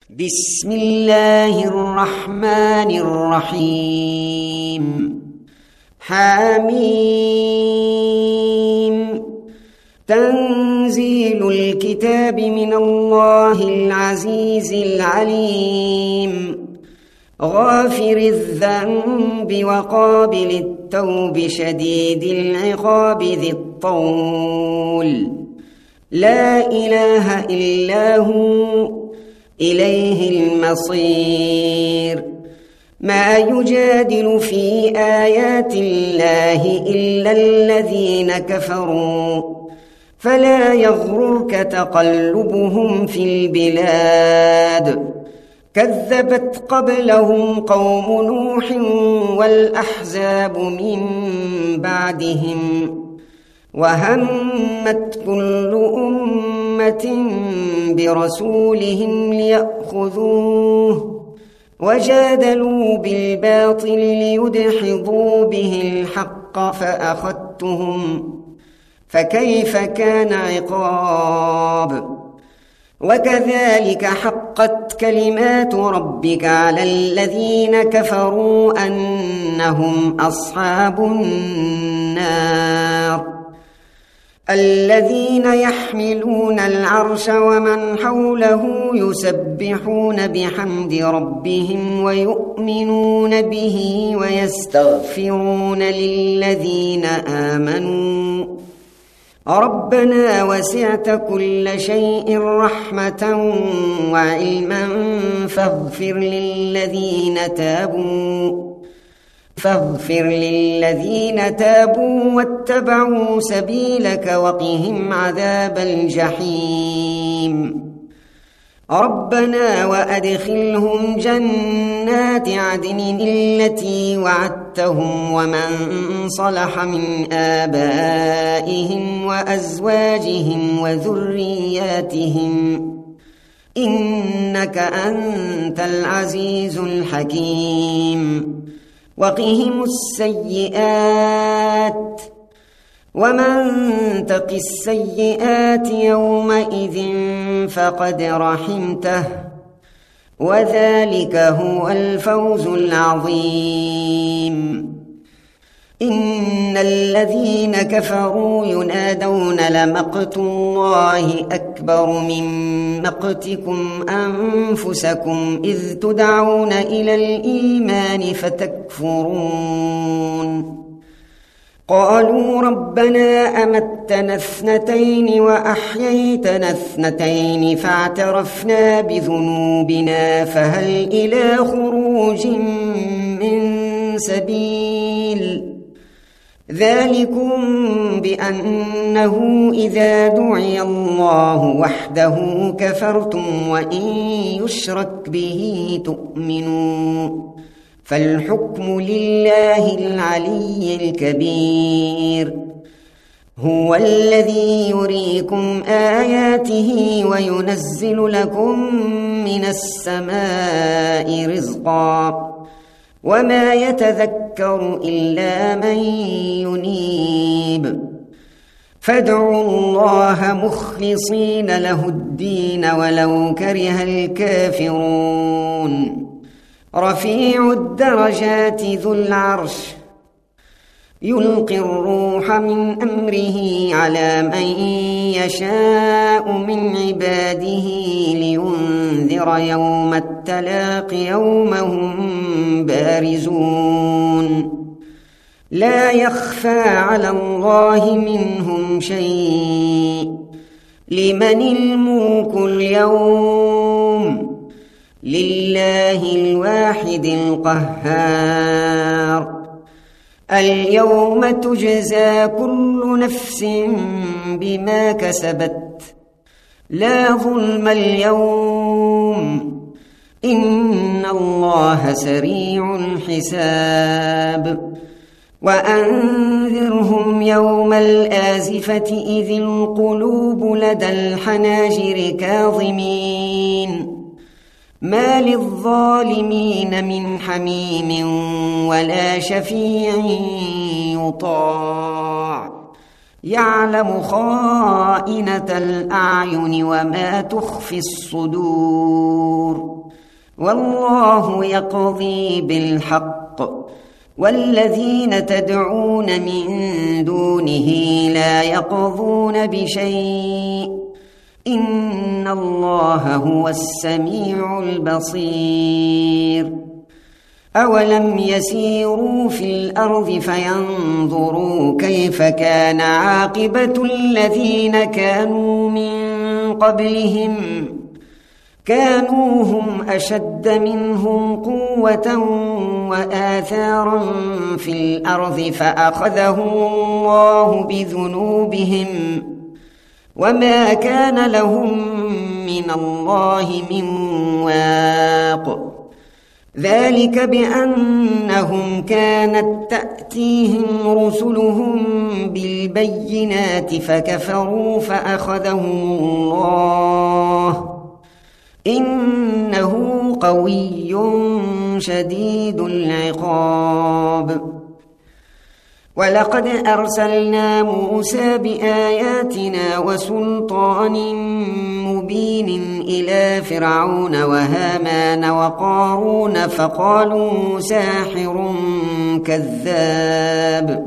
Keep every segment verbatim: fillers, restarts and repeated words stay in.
بسم الله الرحمن الرحيم. حميم. تنزيل الكتاب من الله العزيز العليم، غافر الذنب وقابل التوب شديد العقاب ذي الطول، لا إله إلا هو إليه المصير. ما يجادل في آيات الله إلا الذين كفروا، فلا يغررك تقلبهم في البلاد. كذبت قبلهم قوم نوح والأحزاب من بعدهم، وهمت كل أمة برسولهم ليأخذوه، وجادلوا بالباطل ليدحضوا به الحق فأخذتهم، فكيف كان عقاب. وكذلك حقت كلمات ربك على الذين كفروا أنهم أصحاب النار. الذين يحملون العرش ومن حوله يسبحون بحمد ربهم ويؤمنون به ويستغفرون للذين آمنوا ربنا وسعت كل شيء رحمة وعلما فاغفر للذين تابوا فاغفر للذين تابوا واتبعوا سبيلك وقهم عذاب الجحيم. ربنا وأدخلهم جنات عدن التي وعدتهم ومن صلح من آبائهم وأزواجهم وذرياتهم إنك أنت العزيز الحكيم. وقهم السيئات ومن تق السيئات يومئذ فقد رحمته، وذلك هو الفوز العظيم. إن الذين كفروا ينادون لمقت الله أكبر من مقتكم أنفسكم إذ تدعون إلى الإيمان فتكفرون. قالوا ربنا أمتنا اثنتين وأحييتنا اثنتين فاعترفنا بذنوبنا فهل إلى خروج من سبيل. ذلكم بأنه إذا دعي الله وحده كفرتم وإن يشرك به تؤمنوا، فالحكم لله العلي الكبير. هو الذي يريكم آياته وينزل لكم من السماء رزقا، وما يتذكر إلا من ينيب. فادعوا الله مخلصين له الدين ولو كره الكافرون. رفيع الدرجات ذو العرش يلقي الروح من أمره على من يشاء من عباده لينذر يوم التلاق يوم هم بارزون، لا يخفى على الله منهم شيء. لمن الملك اليوم؟ لله الواحد القهار. اليوم تجزى كل نفس بما كسبت، لا ظلم اليوم، إن الله سريع الحساب. وأنذرهم يوم الآزفة إذ القلوب لدى الحناجر كاظمين، ما للظالمين من حميم ولا شفيع يطاع. يعلم خائنة الأعين وما تخفي الصدور والله يقضي بالحق والذين تدعون من دونه لا يقضون بشيء إن الله هو السميع البصير أولم يسيروا في الأرض فينظروا كيف كان عاقبة الذين كانوا من قبلهم كانوا هم أشد منهم قوة وآثارا في الأرض فأخذهم الله بذنوبهم وما كان لهم من الله من واق ذلك بأنهم كانت تأتيهم رسلهم بالبينات فكفروا فأخذهم الله إنه قوي شديد العقاب ولقد أرسلنا موسى بآياتنا وسلطان مبين إلى فرعون وهامان وقارون فقالوا ساحر كذاب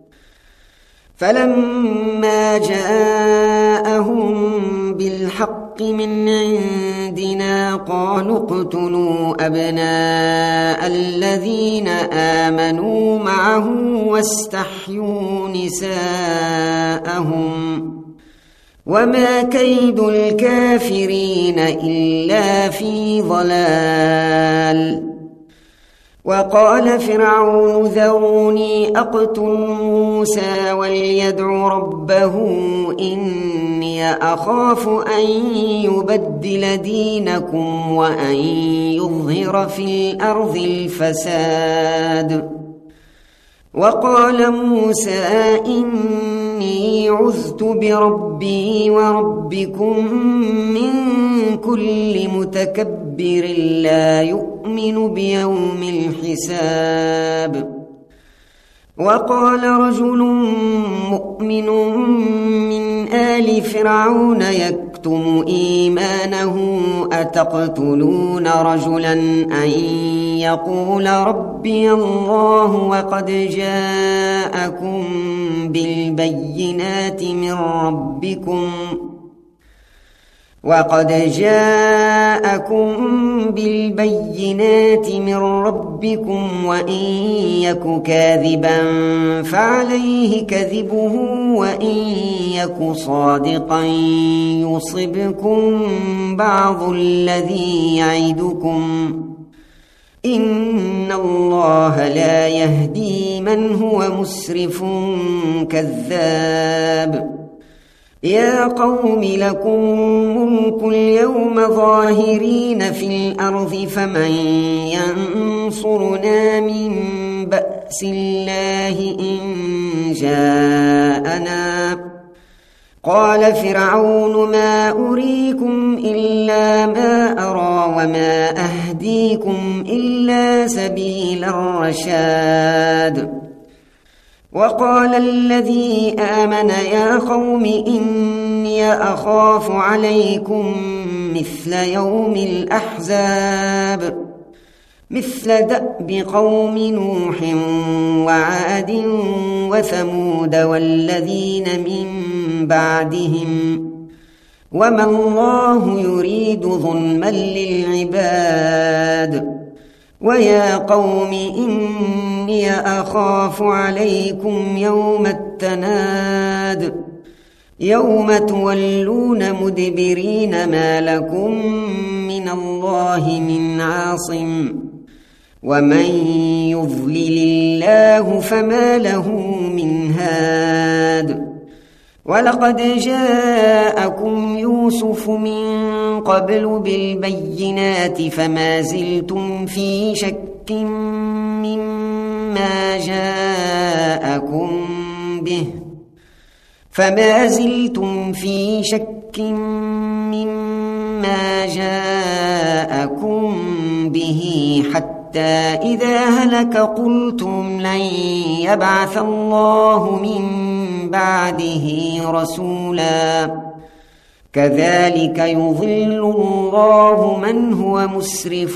فلما جاءهم بالحق من عندنا قالوا اقتلوا أبناء الذين آمنوا معه واستحيوا نساءهم وما كيد الكافرين إلا في ضلال وقال فرعون ذروني أقتل موسى وليدع ربه إني أخاف أن يبدل دينكم وأن يظهر في الأرض الفساد وقال موسى إني عذت بربي وربكم من كل متكبر لا يؤمن بيوم الحساب وقال رجل مؤمن من آل فرعون يكتم إيمانه أتقتلون رجلا أن يقول ربي الله وقد جاءكم بالبينات من ربكم وقد جاءكم بالبينات من ربكم وإن يك كاذبا فعليه كذبه وإن يك صادقا يصبكم بعض الذي يعدكم إن الله لا يهدي من هو مسرف كذاب يا قوم لكم ملك اليوم ظاهرين في الأرض فمن ينصرنا من بأس الله إن جاءنا قال فرعون ما أريكم إلا ما أرى وما أهديكم إلا سبيل الرشاد وقال الذي آمن يا قوم إني أخاف عليكم مثل يوم الأحزاب مثل دأب قوم نوح وعاد وثمود والذين من بعدهم وما الله يريد ظلما للعباد ويا قوم إني أخاف عليكم يوم التناد يوم تولون مدبرين ما لكم من الله من عاصم ومن يضلل الله فما له من هاد ولقد جاءكم يوسف من قبل بالبينات فما زلتم في شك مما جاءكم به فما زلتم في شك مما جاءكم به حتى إذا هلك قلتم لن يبعث الله من بعده رسولا كذلك يضل الله من هو مسرف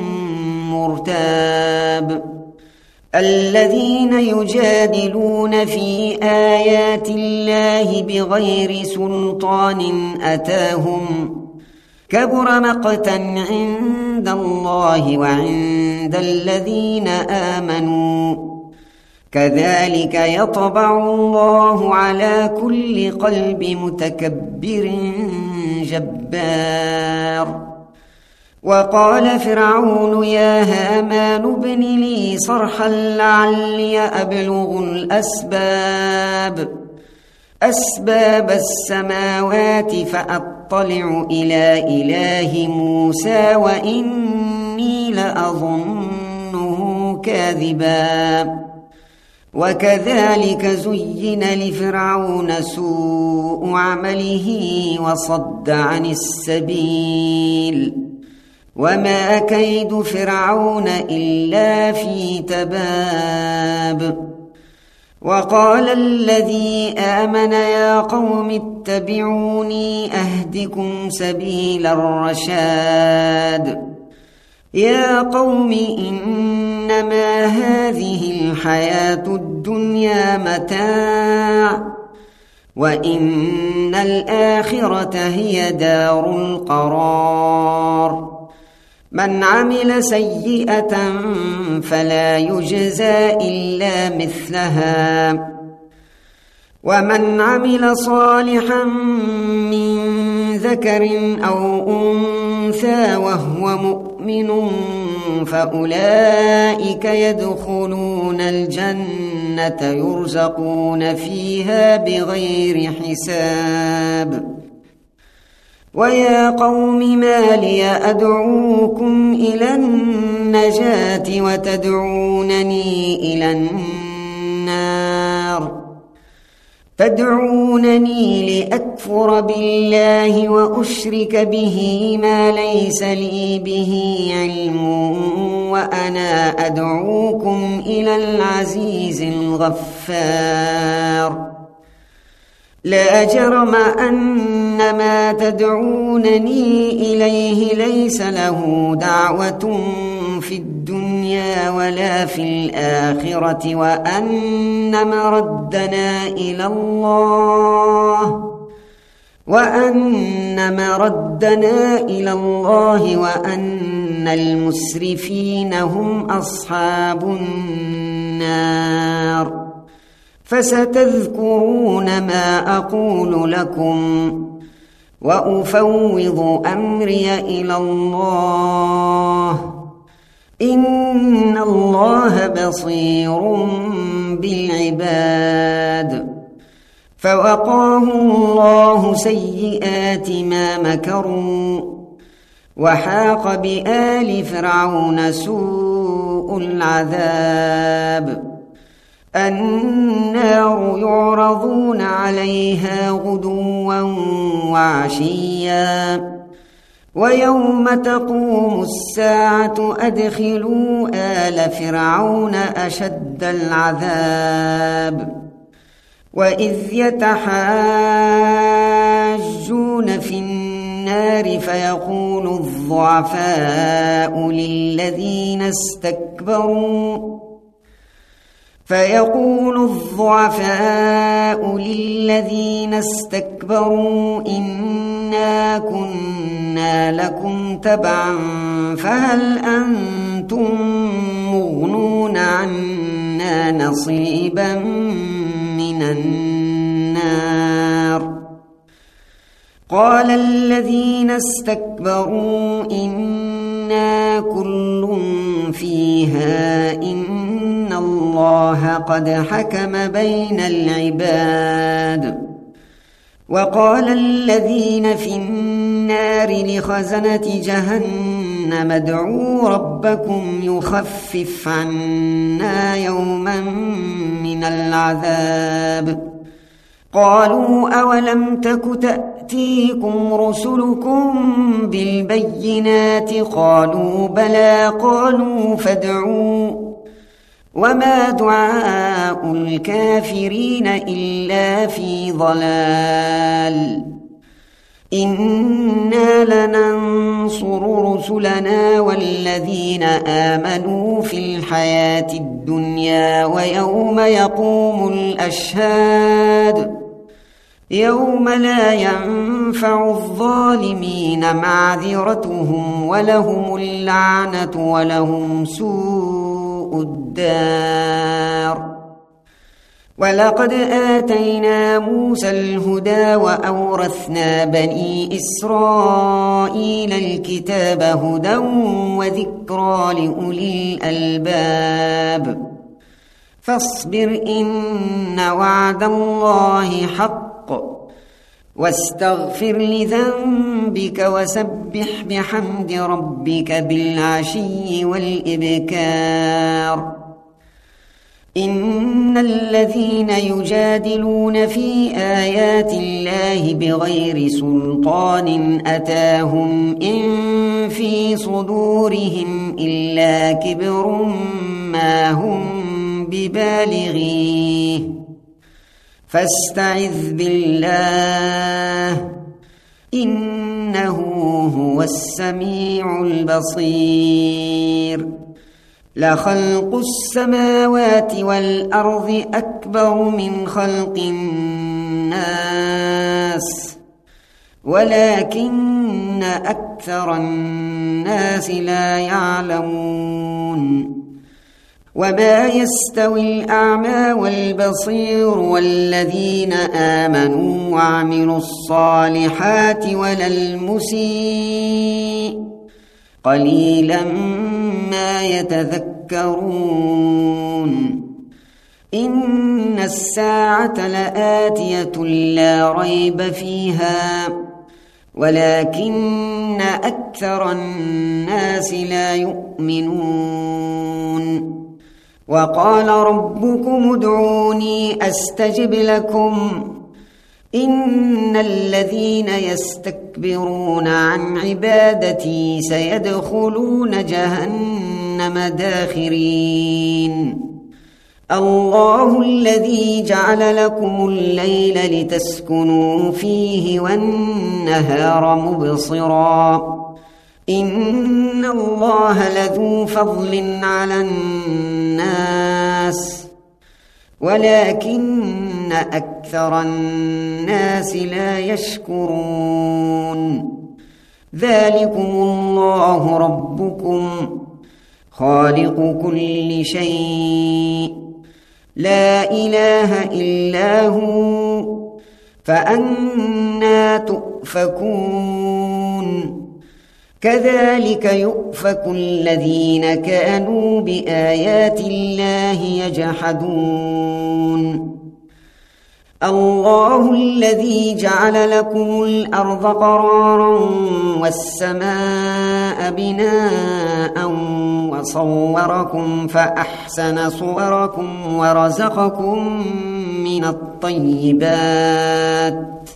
مرتاب الذين يجادلون في آيات الله بغير سلطان أتاهم كبر مقتا عند الله وعند الذين آمنوا كذلك يطبع الله على كل قلب متكبر جبار وقال فرعون يا هامان ابن لي صرحا لعلي أبلغ الأسباب أسباب السماوات فأطلع إلى إله موسى وإني لأظنه كاذبا وكذلك زين لفرعون سوء عمله وصد عن السبيل وما كيد فرعون إلا في تباب وقال الذي آمن يا قوم اتبعوني أهدكم سبيل الرشاد يا قوم إنما هذه الحياة الدنيا متاع وإن الآخرة هي دار القرار من عمل سيئة فلا يجزى إلا مثلها ومن عمل صالحا من ذكر أو أنثى وهو مؤمن فأولئك يدخلون الجنة يرزقون فيها بغير حساب ويا قوم ما لي أدعوكم إلى النجاة وتدعونني إلى النار تدعونني لأكفر بالله وأشرك به ما ليس لي به علم وأنا أدعوكم إلى العزيز الغفار لا جرم أن ما تدعونني إليه ليس له دعوة في الدنيا ولا في الآخرة وأن مردنا إلى الله وأن مردنا إلى الله وأن المسرفين هم أصحاب النار فستذكرون ما أقول لكم وأفوض أمري إلى الله إن الله بصير بالعباد فوقاه الله سيئات ما مكروا وحاق بآل فرعون سوء العذاب النار يعرضون عليها غدوا وعشيا ويوم تقوم الساعة أدخلوا آل فرعون أشد العذاب وإذ يتحاجون في النار فيقول الضعفاء للذين استكبروا فيقول الضعفاء للذين استكبروا إنا كنا لكم تبعا فهل أنتم مغنون عنا نصيبا من النار قال الذين استكبروا إنا كل فيها إن الله قد حكم بين العباد وقال الذين في النار لخزنة جهنم ادعوا ربكم يخفف عنا يوما من العذاب قالوا أولم تك تأتيكم رسلكم بالبينات قالوا بلى قالوا فادعوا وما دعاء الكافرين إلا في ضلال إنا لننصر رسلنا والذين آمنوا في الحياة الدنيا ويوم يقوم الأشهاد يوم لا ينفع الظالمين معذرتهم ولهم اللعنة ولهم سوء الدار. ولقد آتينا موسى الهدى وأورثنا بني إسرائيل الكتاب هدى وذكرى لأولي الألباب. فاصبر إن وعد الله حق واستغفر لذنبك وسبح بحمد ربك بالعشي والإبكار. إن الذين يجادلون في آيات الله بغير سلطان أتاهم إن في صدورهم إلا كبر ما هم ببالغيه فاستعذ بالله إنه هو السميع البصير. لخلق السماوات والأرض أكبر من خلق الناس ولكن أكثر الناس لا يعلمون. وما يستوي الأعمى والبصير والذين آمنوا وعملوا الصالحات ولا المسيء قليلا ما يتذكرون. إن الساعة لآتية لا ريب فيها ولكن أكثر الناس لا يؤمنون. وقال ربكم ادعوني أستجب لكم إن الذين يستكبرون عن عبادتي سيدخلون جهنم داخرين. الله الذي جعل لكم الليل لتسكنوا فيه والنهار مبصرا إن الله لذو فضل على الناس ولكن أكثر الناس لا يشكرون. ذلكم الله ربكم خالق كل شيء لا إله إلا هو فأنى تؤفكون. كذلك يؤفك الذين كانوا بآيات الله يجحدون. الله الذي جعل لكم الأرض قرارا والسماء بناء وصوركم فأحسن صوركم ورزقكم من الطيبات.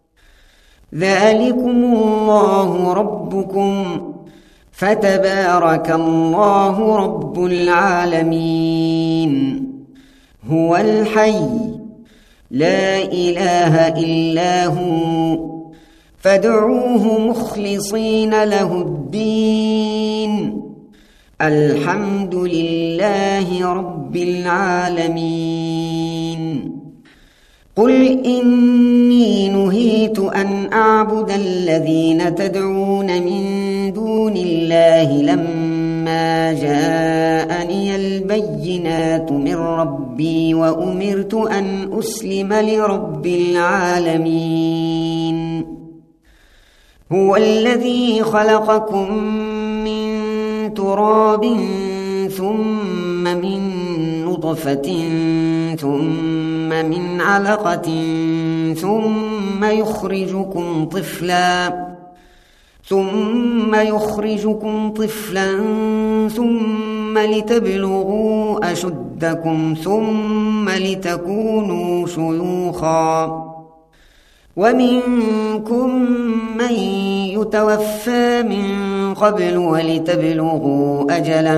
ذلكم الله ربكم فتبارك الله رب العالمين. هو الحي لا إله إلا هو فادعوه مخلصين له الدين. الحمد لله رب العالمين. قل إني نهيت أن أعبد الذين تدعون من دون الله لما جاءني البينات من ربي وأمرت أن أسلم لرب العالمين. هو الذي خلقكم من تراب ثم من نطفة ثم من علقة ثم يخرجكم طفلا ثم يخرجكم طفلا ثم لتبلغوا أشدكم ثم لتكونوا شيوخا ومنكم من يتوفى من قبل ولتبلغوا أجلا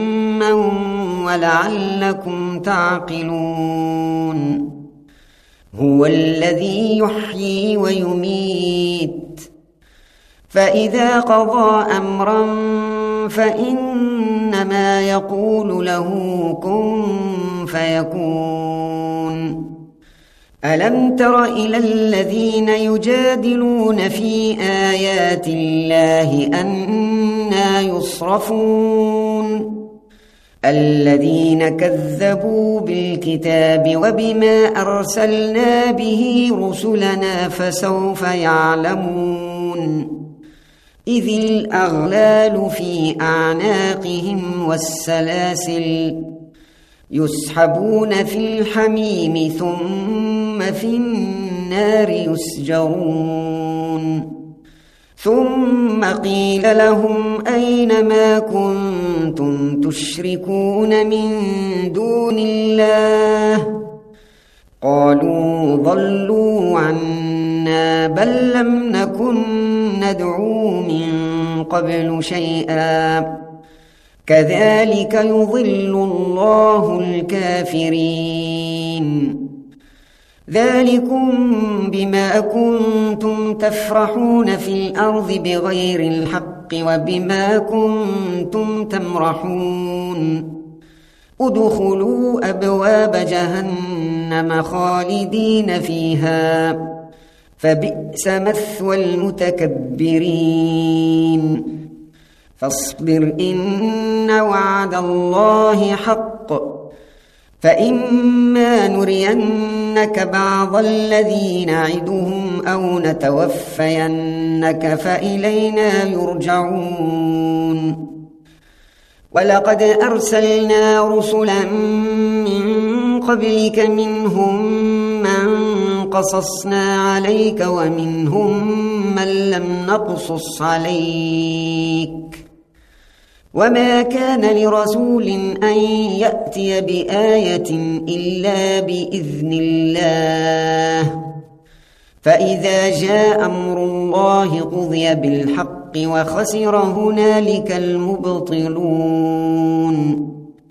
مسمى ولعلكم تعقلون. هو الذي يحيي ويميت فإذا قضى أمرا فإنما يقول له كن فيكون. ألم تر إلى الذين يجادلون في آيات الله أنى يصرفون الذين كذبوا بالكتاب وبما أرسلنا به رسلنا فسوف يعلمون إذ الأغلال في أعناقهم والسلاسل يسحبون في الحميم ثم في النار يسجرون ثم قيل لهم أين ما كنتم تشركون من دون الله قالوا ضلوا عنا بل لم نكن ندعو من قبل شيئا كذلك يضل الله الكافرين ذلكم بما كنتم تفرحون في الأرض بغير الحق وبما كنتم تمرحون ادخلوا أبواب جهنم خالدين فيها فبئس مثوى المتكبرين فاصبر إن وعد الله حق فإما نرينك بعض الذي نعدهم أو نتوفينك فإلينا يرجعون ولقد أرسلنا رسلا من قبلك منهم من قصصنا عليك ومنهم من لم نقصص عليك وما كان لرسول أن يأتي بآية إلا بإذن الله فإذا جاء أمر الله قضي بالحق وخسر هنالك المبطلون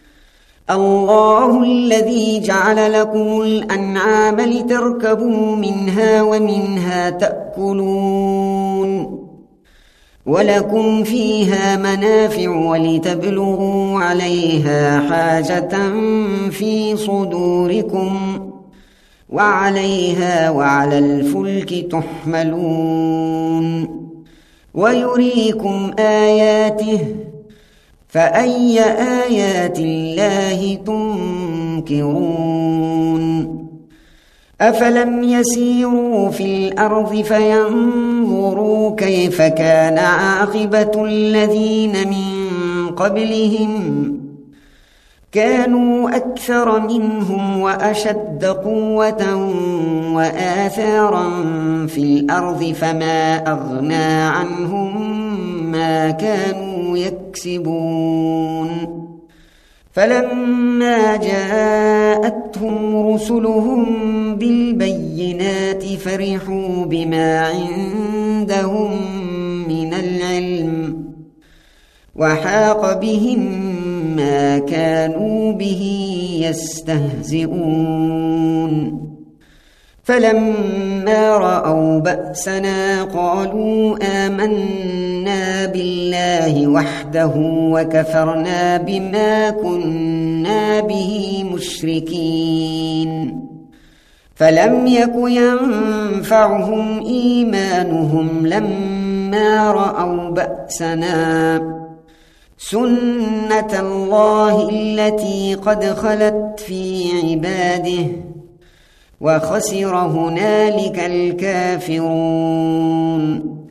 الله الذي جعل لكم الأنعام لتركبوا منها ومنها تأكلون ولكم فيها منافع ولتبلغوا عليها حاجة في صدوركم وعليها وعلى الفلك تحملون ويريكم آياته فأي آيات الله تنكرون أفلم يسيروا في الأرض فينظروا كيف كان عاقبة الذين من قبلهم كانوا أكثر منهم وأشد قوة وآثارا في الأرض فما أغنى عنهم ما كانوا يكسبون فلما جاءتهم رسلهم بالبينات فرحوا بما عندهم من العلم وحاق بهم ما كانوا به يستهزئون فلما رأوا بأسنا قالوا آمنا بالله وحده وكفرنا بما كنا به مشركين فلم يك ينفعهم إيمانهم لما رأوا بأسنا سنة الله التي قد خلت في عباده وخسر هنالك الكافرون